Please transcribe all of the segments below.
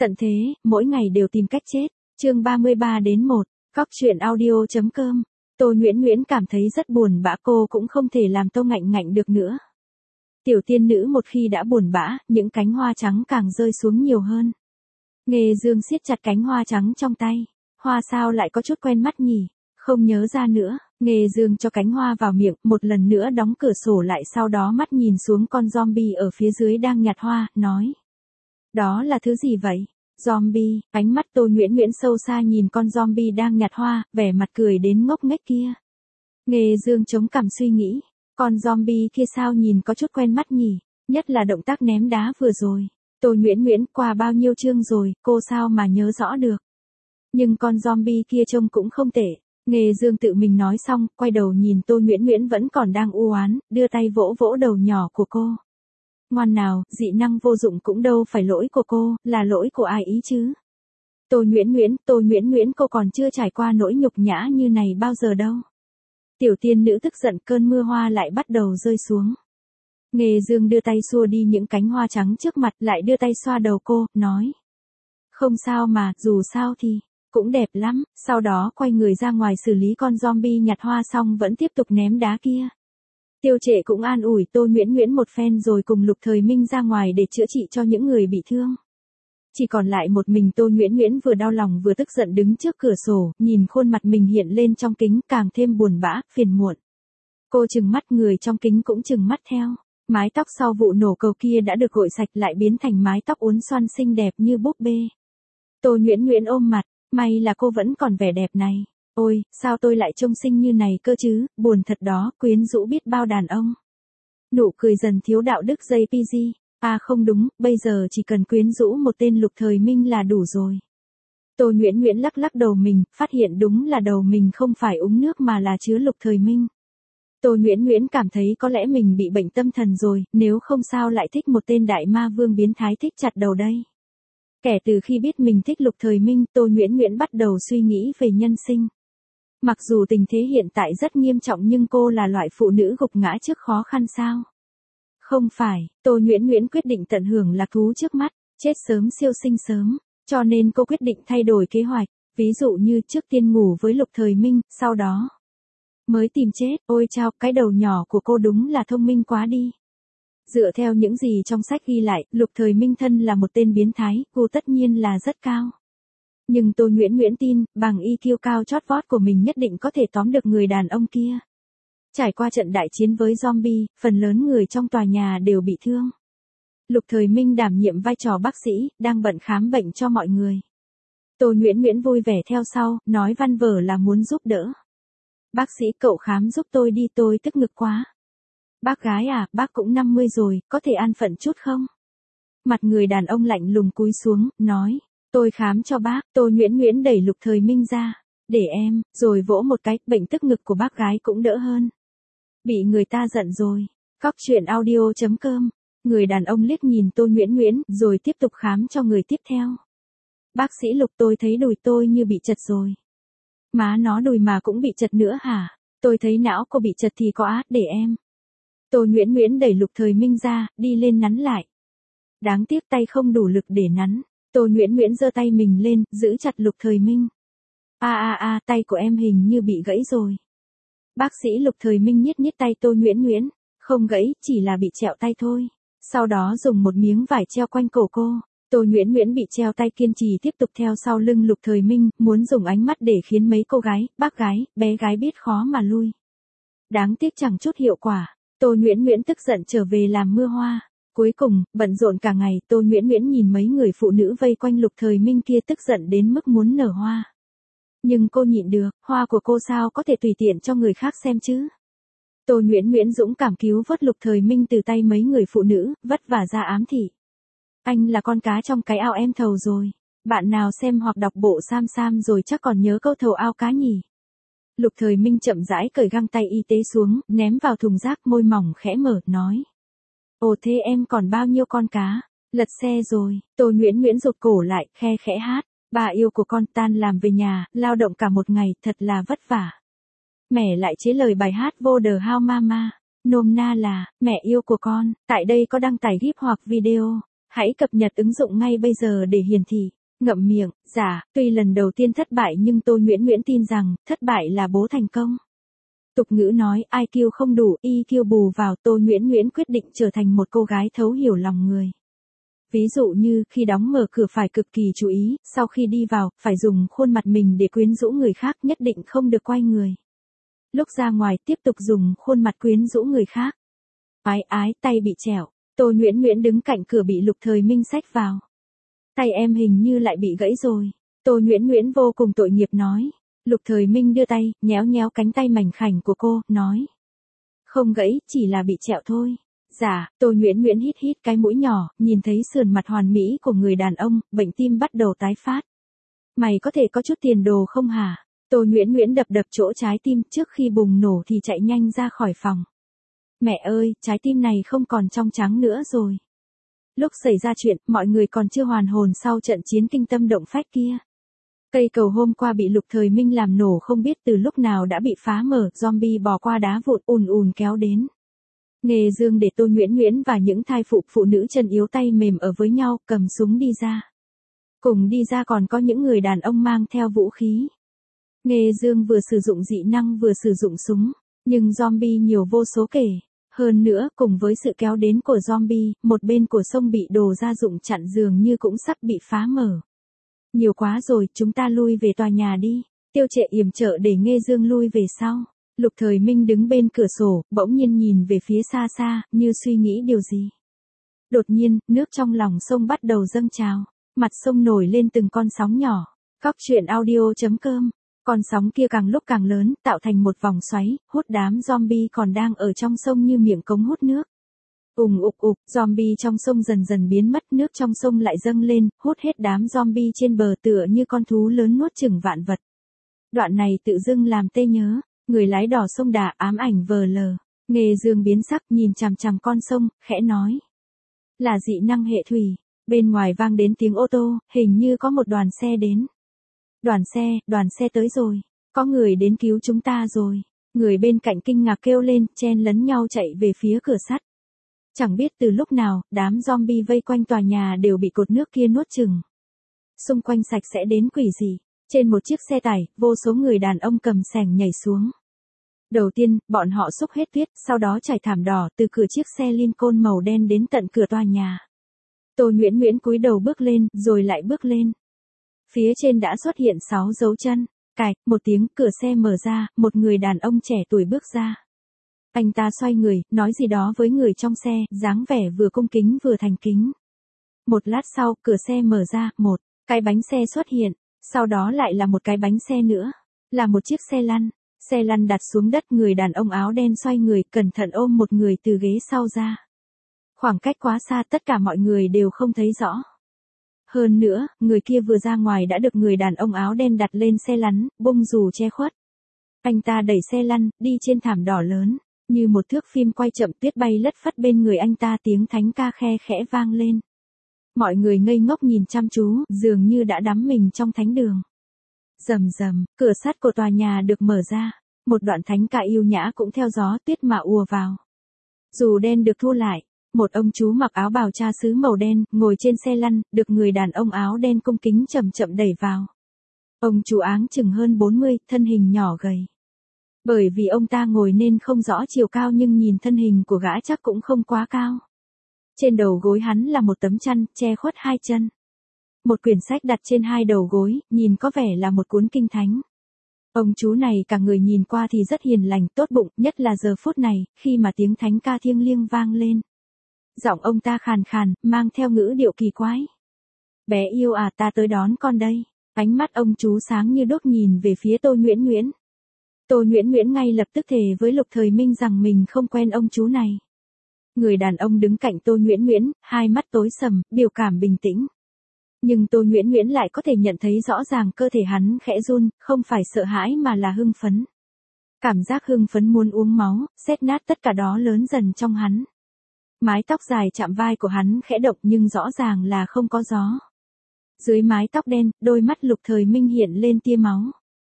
Tận thế, mỗi ngày đều tìm cách chết. Chương 33-1, Góc truyện audio.com. Tô Nguyễn Nguyễn cảm thấy rất buồn bã, cô cũng không thể làm Tô Ngạnh Ngạnh được nữa. Tiểu tiên nữ một khi đã buồn bã, những cánh hoa trắng càng rơi xuống nhiều hơn. Nghề Dương siết chặt cánh hoa trắng trong tay. Hoa sao lại có chút quen mắt nhỉ? Không nhớ ra nữa. Nghề Dương cho cánh hoa vào miệng, một lần nữa đóng cửa sổ lại, sau đó mắt nhìn xuống con zombie ở phía dưới đang nhặt hoa, nói. Đó là thứ gì vậy? Zombie, ánh mắt Tô Nguyễn Nguyễn sâu xa nhìn con zombie đang nhặt hoa, vẻ mặt cười đến ngốc nghếch kia. Nghề Dương chống cằm suy nghĩ, con zombie kia sao nhìn có chút quen mắt nhỉ, nhất là động tác ném đá vừa rồi. Tô Nguyễn Nguyễn qua bao nhiêu chương rồi, cô sao mà nhớ rõ được. Nhưng con zombie kia trông cũng không tệ. Nghề Dương tự mình nói xong, quay đầu nhìn Tô Nguyễn Nguyễn vẫn còn đang u oán, đưa tay vỗ vỗ đầu nhỏ của cô. Ngoan nào, dị năng vô dụng cũng đâu phải lỗi của cô, là lỗi của ai ý chứ. Tô Nguyễn Nguyễn cô còn chưa trải qua nỗi nhục nhã như này bao giờ đâu. Tiểu tiên nữ tức giận, cơn mưa hoa lại bắt đầu rơi xuống. Nghề Dương đưa tay xua đi những cánh hoa trắng trước mặt, lại đưa tay xoa đầu cô, nói. Không sao mà, dù sao thì, cũng đẹp lắm, sau đó quay người ra ngoài xử lý con zombie nhặt hoa xong vẫn tiếp tục ném đá kia. Tiêu Trệ cũng an ủi Tô Nguyễn Nguyễn một phen rồi cùng Lục Thời Minh ra ngoài để chữa trị cho những người bị thương. Chỉ còn lại một mình Tô Nguyễn Nguyễn vừa đau lòng vừa tức giận đứng trước cửa sổ, nhìn khuôn mặt mình hiện lên trong kính càng thêm buồn bã, phiền muộn. Cô trừng mắt, người trong kính cũng trừng mắt theo. Mái tóc sau vụ nổ cầu kia đã được gội sạch lại biến thành mái tóc uốn xoăn xinh đẹp như búp bê. Tô Nguyễn Nguyễn ôm mặt, may là cô vẫn còn vẻ đẹp này. Ôi, sao tôi lại trông xinh như này cơ chứ, buồn thật đó, quyến rũ biết bao đàn ông. Nụ cười dần thiếu đạo đức JPG, à không đúng, bây giờ chỉ cần quyến rũ một tên Lục Thời Minh là đủ rồi. Tô Nguyễn Nguyễn lắc lắc đầu mình, phát hiện đúng là đầu mình không phải uống nước mà là chứa Lục Thời Minh. Tô Nguyễn Nguyễn cảm thấy có lẽ mình bị bệnh tâm thần rồi, nếu không sao lại thích một tên đại ma vương biến thái thích chặt đầu đây. Kể từ khi biết mình thích Lục Thời Minh, Tô Nguyễn Nguyễn bắt đầu suy nghĩ về nhân sinh. Mặc dù tình thế hiện tại rất nghiêm trọng nhưng cô là loại phụ nữ gục ngã trước khó khăn sao? Không phải, Tô Nguyễn Nguyễn quyết định tận hưởng lạc thú trước mắt, chết sớm siêu sinh sớm, cho nên cô quyết định thay đổi kế hoạch, ví dụ như trước tiên ngủ với Lục Thời Minh, sau đó mới tìm chết. Ôi chao, cái đầu nhỏ của cô đúng là thông minh quá đi. Dựa theo những gì trong sách ghi lại, Lục Thời Minh thân là một tên biến thái, cô tất nhiên là rất cao. Nhưng Tô Nguyễn Nguyễn tin, bằng EQ cao chót vót của mình nhất định có thể tóm được người đàn ông kia. Trải qua trận đại chiến với zombie, phần lớn người trong tòa nhà đều bị thương. Lục Thời Minh đảm nhiệm vai trò bác sĩ, đang bận khám bệnh cho mọi người. Tô Nguyễn Nguyễn vui vẻ theo sau, nói văn vở là muốn giúp đỡ. Bác sĩ cậu khám giúp tôi đi, tôi tức ngực quá. Bác gái à, bác cũng 50 rồi, có thể an phận chút không? Mặt người đàn ông lạnh lùng cúi xuống, nói. Tôi khám cho bác. Tô Nguyễn Nguyễn đẩy Lục Thời Minh ra. Để em, rồi vỗ một cái, bệnh tức ngực của bác gái cũng đỡ hơn. Bị người ta giận rồi. Góc truyện audio.com. Người đàn ông liếc nhìn Tô Nguyễn Nguyễn, rồi tiếp tục khám cho người tiếp theo. Bác sĩ Lục, tôi thấy đùi tôi như bị chật rồi. Má nó, đùi mà cũng bị chật nữa hả? Tôi thấy não cô bị chật thì có á, để em. Tô Nguyễn Nguyễn đẩy Lục Thời Minh ra, đi lên nắn lại. Đáng tiếc tay không đủ lực để nắn. Tô Nguyễn Nguyễn giơ tay mình lên, giữ chặt Lục Thời Minh. Tay của em hình như bị gãy rồi. Bác sĩ Lục Thời Minh nhít nhít tay Tô Nguyễn Nguyễn. Không gãy, chỉ là bị trẹo tay thôi. Sau đó dùng một miếng vải treo quanh cổ cô. Tô Nguyễn Nguyễn bị treo tay kiên trì tiếp tục theo sau lưng Lục Thời Minh, muốn dùng ánh mắt để khiến mấy cô gái, bác gái, bé gái biết khó mà lui. Đáng tiếc chẳng chút hiệu quả. Tô Nguyễn Nguyễn tức giận trở về làm mưa hoa. Cuối cùng, bận rộn cả ngày, Tô Nguyễn Nguyễn nhìn mấy người phụ nữ vây quanh Lục Thời Minh kia tức giận đến mức muốn nở hoa. Nhưng cô nhịn được, hoa của cô sao có thể tùy tiện cho người khác xem chứ. Tô Nguyễn Nguyễn dũng cảm cứu vớt Lục Thời Minh từ tay mấy người phụ nữ, vất vả ra ám thị. Anh là con cá trong cái ao em thầu rồi. Bạn nào xem hoặc đọc bộ Sam Sam rồi chắc còn nhớ câu thầu ao cá nhỉ. Lục Thời Minh chậm rãi cởi găng tay y tế xuống, ném vào thùng rác, môi mỏng khẽ mở, nói. Ồ thế em còn bao nhiêu con cá? Lật xe rồi. Tô Nguyễn Nguyễn rụt cổ lại, khe khẽ hát. Bà yêu của con tan làm về nhà, lao động cả một ngày, thật là vất vả. Mẹ lại chế lời bài hát vô The How Mama. Nôm na là, mẹ yêu của con, tại đây có đăng tải GIF hoặc video. Hãy cập nhật ứng dụng ngay bây giờ để hiển thị. Ngậm miệng, dạ, tuy lần đầu tiên thất bại nhưng Tô Nguyễn Nguyễn tin rằng, thất bại là bố thành công. Tục ngữ nói, IQ không đủ, EQ bù vào. Tô Nguyễn Nguyễn quyết định trở thành một cô gái thấu hiểu lòng người. Ví dụ như, khi đóng mở cửa phải cực kỳ chú ý, sau khi đi vào, phải dùng khuôn mặt mình để quyến rũ người khác, nhất định không được quay người. Lúc ra ngoài, tiếp tục dùng khuôn mặt quyến rũ người khác. Ái ái, tay bị trẹo. Tô Nguyễn Nguyễn đứng cạnh cửa bị Lục Thời Minh xách vào. Tay em hình như lại bị gãy rồi. Tô Nguyễn Nguyễn vô cùng tội nghiệp nói. Lục Thời Minh đưa tay, nhéo nhéo cánh tay mảnh khảnh của cô, nói. Không gãy, chỉ là bị trẹo thôi. Dạ, Tô Nguyễn Nguyễn hít hít cái mũi nhỏ, nhìn thấy sườn mặt hoàn mỹ của người đàn ông, bệnh tim bắt đầu tái phát. Mày có thể có chút tiền đồ không hả? Tô Nguyễn Nguyễn đập đập chỗ trái tim, trước khi bùng nổ thì chạy nhanh ra khỏi phòng. Mẹ ơi, trái tim này không còn trong trắng nữa rồi. Lúc xảy ra chuyện, mọi người còn chưa hoàn hồn sau trận chiến kinh tâm động phách kia. Cây cầu hôm qua bị Lục Thời Minh làm nổ không biết từ lúc nào đã bị phá mở, zombie bò qua đá vụn ùn ùn kéo đến. Nghề Dương để Tô Nguyễn Nguyễn và những thai phụ nữ chân yếu tay mềm ở với nhau, cầm súng đi ra. Cùng đi ra còn có những người đàn ông mang theo vũ khí. Nghề Dương vừa sử dụng dị năng vừa sử dụng súng, nhưng zombie nhiều vô số kể. Hơn nữa, cùng với sự kéo đến của zombie, một bên của sông bị đồ gia dụng chặn dường như cũng sắp bị phá mở. Nhiều quá rồi, chúng ta lui về tòa nhà đi. Tiêu Trệ yểm trợ để Nghê Dương lui về sau. Lục Thời Minh đứng bên cửa sổ, bỗng nhiên nhìn về phía xa xa, như suy nghĩ điều gì. Đột nhiên, nước trong lòng sông bắt đầu dâng trào. Mặt sông nổi lên từng con sóng nhỏ. Cóc truyện audio.com. Con sóng kia càng lúc càng lớn, tạo thành một vòng xoáy, hút đám zombie còn đang ở trong sông như miệng cống hút nước. Ục, zombie trong sông dần dần biến mất, nước trong sông lại dâng lên, hút hết đám zombie trên bờ tựa như con thú lớn nuốt chửng vạn vật. Đoạn này tự dưng làm tê nhớ, người lái đò sông Đà ám ảnh vờ lờ. Nghề Dương biến sắc nhìn chằm chằm con sông, khẽ nói. Là dị năng hệ thủy. Bên ngoài vang đến tiếng ô tô, hình như có một đoàn xe đến. Đoàn xe tới rồi. Có người đến cứu chúng ta rồi. Người bên cạnh kinh ngạc kêu lên, chen lấn nhau chạy về phía cửa sắt. Chẳng biết từ lúc nào, đám zombie vây quanh tòa nhà đều bị cột nước kia nuốt chửng. Xung quanh sạch sẽ đến quỷ dị. Trên một chiếc xe tải, vô số người đàn ông cầm xẻng nhảy xuống. Đầu tiên, bọn họ xúc hết tuyết, sau đó trải thảm đỏ từ cửa chiếc xe Lincoln màu đen đến tận cửa tòa nhà. Tô Nguyễn Nguyễn cúi đầu bước lên, rồi lại bước lên. Phía trên đã xuất hiện 6 dấu chân. Cạch, một tiếng, cửa xe mở ra, một người đàn ông trẻ tuổi bước ra. Anh ta xoay người, nói gì đó với người trong xe, dáng vẻ vừa cung kính vừa thành kính. Một lát sau, cửa xe mở ra, một cái bánh xe xuất hiện, sau đó lại là một cái bánh xe nữa, là một chiếc xe lăn. Xe lăn đặt xuống đất, người đàn ông áo đen xoay người, cẩn thận ôm một người từ ghế sau ra. Khoảng cách quá xa, tất cả mọi người đều không thấy rõ. Hơn nữa, người kia vừa ra ngoài đã được người đàn ông áo đen đặt lên xe lăn, bung dù che khuất. Anh ta đẩy xe lăn, đi trên thảm đỏ lớn, như một thước phim quay chậm, tuyết bay lất phất bên người anh ta, tiếng thánh ca khe khẽ vang lên. Mọi người ngây ngốc nhìn chăm chú, dường như đã đắm mình trong thánh đường. Rầm rầm, cửa sắt của tòa nhà được mở ra, một đoạn thánh ca yêu nhã cũng theo gió tuyết mà ùa vào. Dù đen được thu lại. Một ông chú mặc áo bào cha xứ màu đen, ngồi trên xe lăn, được người đàn ông áo đen cung kính chậm chậm đẩy vào. Ông chú áng chừng hơn 40, thân hình nhỏ gầy. Bởi vì ông ta ngồi nên không rõ chiều cao nhưng nhìn thân hình của gã chắc cũng không quá cao. Trên đầu gối hắn là một tấm chăn, che khuất hai chân. Một quyển sách đặt trên hai đầu gối, nhìn có vẻ là một cuốn kinh thánh. Ông chú này cả người nhìn qua thì rất hiền lành, tốt bụng, nhất là giờ phút này, khi mà tiếng thánh ca thiêng liêng vang lên. Giọng ông ta khàn khàn, mang theo ngữ điệu kỳ quái. Bé yêu à, ta tới đón con đây. Ánh mắt ông chú sáng như đuốc nhìn về phía Tô Nguyễn Nguyễn. Tô Nguyễn Nguyễn ngay lập tức thề với Lục Thời Minh rằng mình không quen ông chú này. Người đàn ông đứng cạnh Tô Nguyễn Nguyễn, hai mắt tối sầm, biểu cảm bình tĩnh. Nhưng Tô Nguyễn Nguyễn lại có thể nhận thấy rõ ràng cơ thể hắn khẽ run, không phải sợ hãi mà là hưng phấn. Cảm giác hưng phấn muốn uống máu, xét nát tất cả đó lớn dần trong hắn. Mái tóc dài chạm vai của hắn khẽ động nhưng rõ ràng là không có gió. Dưới mái tóc đen, đôi mắt Lục Thời Minh hiện lên tia máu.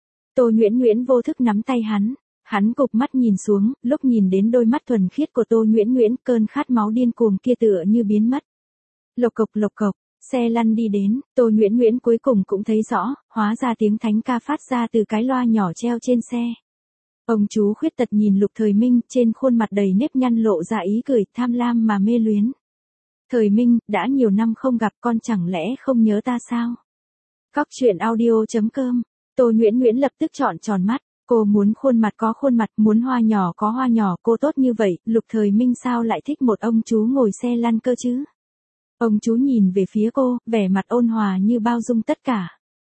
Tô Nguyễn Nguyễn vô thức nắm tay hắn cụp mắt nhìn xuống, lúc nhìn đến đôi mắt thuần khiết của Tô Nguyễn Nguyễn, cơn khát máu điên cuồng kia tựa như biến mất. Lộc cộc, xe lăn đi đến, Tô Nguyễn Nguyễn cuối cùng cũng thấy rõ, hóa ra tiếng thánh ca phát ra từ cái loa nhỏ treo trên xe. Ông chú khuyết tật nhìn Lục Thời Minh, trên khuôn mặt đầy nếp nhăn lộ ra ý cười tham lam mà mê luyến. Thời Minh, đã nhiều năm không gặp con chẳng lẽ không nhớ ta sao? Cóc truyện audio.com, Tô Nguyễn Nguyễn lập tức trọn tròn mắt, cô muốn khuôn mặt có khuôn mặt, muốn hoa nhỏ có hoa nhỏ, cô tốt như vậy, Lục Thời Minh sao lại thích một ông chú ngồi xe lăn cơ chứ? Ông chú nhìn về phía cô, vẻ mặt ôn hòa như bao dung tất cả.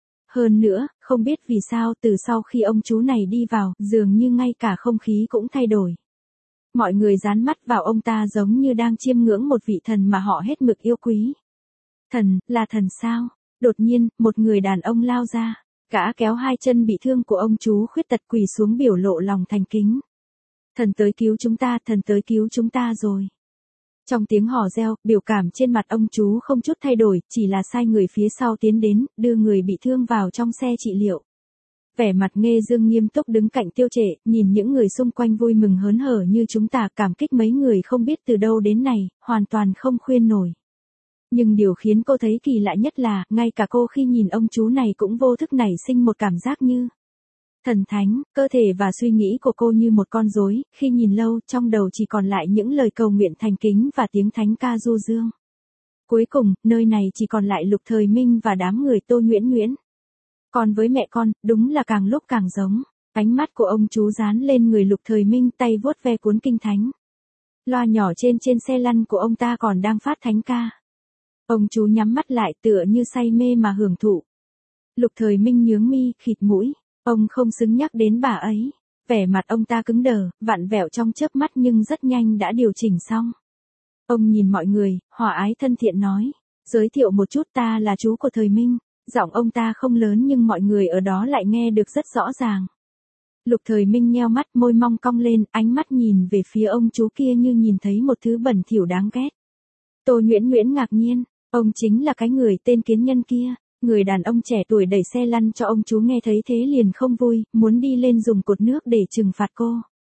Hơn nữa, không biết vì sao từ sau khi ông chú này đi vào, dường như ngay cả không khí cũng thay đổi. Mọi người dán mắt vào ông ta giống như đang chiêm ngưỡng một vị thần mà họ hết mực yêu quý. Thần, là thần sao? Đột nhiên, một người đàn ông lao ra, gã kéo hai chân bị thương của ông chú khuyết tật quỳ xuống biểu lộ lòng thành kính. Thần tới cứu chúng ta, thần tới cứu chúng ta rồi. Trong tiếng hò reo, biểu cảm trên mặt ông chú không chút thay đổi, chỉ là sai người phía sau tiến đến, đưa người bị thương vào trong xe trị liệu. Vẻ mặt Nghê Dương nghiêm túc đứng cạnh Tiêu Trệ, nhìn những người xung quanh vui mừng hớn hở như chúng ta, cảm kích mấy người không biết từ đâu đến này, hoàn toàn không khuyên nổi. Nhưng điều khiến cô thấy kỳ lạ nhất là, ngay cả cô khi nhìn ông chú này cũng vô thức nảy sinh một cảm giác như thần thánh, cơ thể và suy nghĩ của cô như một con rối, khi nhìn lâu, trong đầu chỉ còn lại những lời cầu nguyện thành kính và tiếng thánh ca du dương. Cuối cùng, nơi này chỉ còn lại Lục Thời Minh và đám người Tô Nguyễn Nguyễn. Còn với mẹ con, đúng là càng lúc càng giống. Ánh mắt của ông chú dán lên người Lục Thời Minh, tay vuốt ve cuốn kinh thánh. Loa nhỏ trên xe lăn của ông ta còn đang phát thánh ca. Ông chú nhắm mắt lại tựa như say mê mà hưởng thụ. Lục Thời Minh nhướng mi, khịt mũi. Ông không xứng nhắc đến bà ấy. Vẻ mặt ông ta cứng đờ, vặn vẹo trong chớp mắt nhưng rất nhanh đã điều chỉnh xong. Ông nhìn mọi người, hòa ái thân thiện nói. Giới thiệu một chút, ta là chú của Thời Minh. Giọng ông ta không lớn nhưng mọi người ở đó lại nghe được rất rõ ràng. Lục Thời Minh nheo mắt, môi mong cong lên, ánh mắt nhìn về phía ông chú kia như nhìn thấy một thứ bẩn thỉu đáng ghét. Tô Nguyễn Nguyễn ngạc nhiên, ông chính là cái người tên Kiến Nhân kia. Người đàn ông trẻ tuổi đẩy xe lăn cho ông chú nghe thấy thế liền không vui, muốn đi lên dùng cột nước để trừng phạt cô.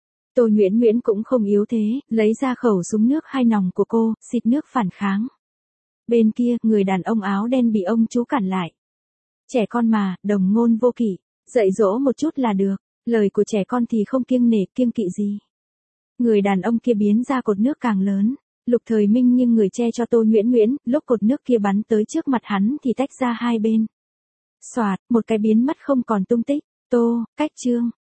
Tô Nguyễn Nguyễn cũng không yếu thế, lấy ra khẩu súng nước 2 nòng của cô, xịt nước phản kháng. Bên kia, người đàn ông áo đen bị ông chú cản lại. Trẻ con mà, đồng ngôn vô kỷ, dạy dỗ một chút là được, lời của trẻ con thì không kiêng nể, kiêng kỵ gì. Người đàn ông kia biến ra cột nước càng lớn. Lục Thời Minh nhưng người che cho Tô Nguyễn Nguyễn, lúc cột nước kia bắn tới trước mặt hắn thì tách ra hai bên. Xoạt, một cái biến mất không còn tung tích. Tô, cách Trương,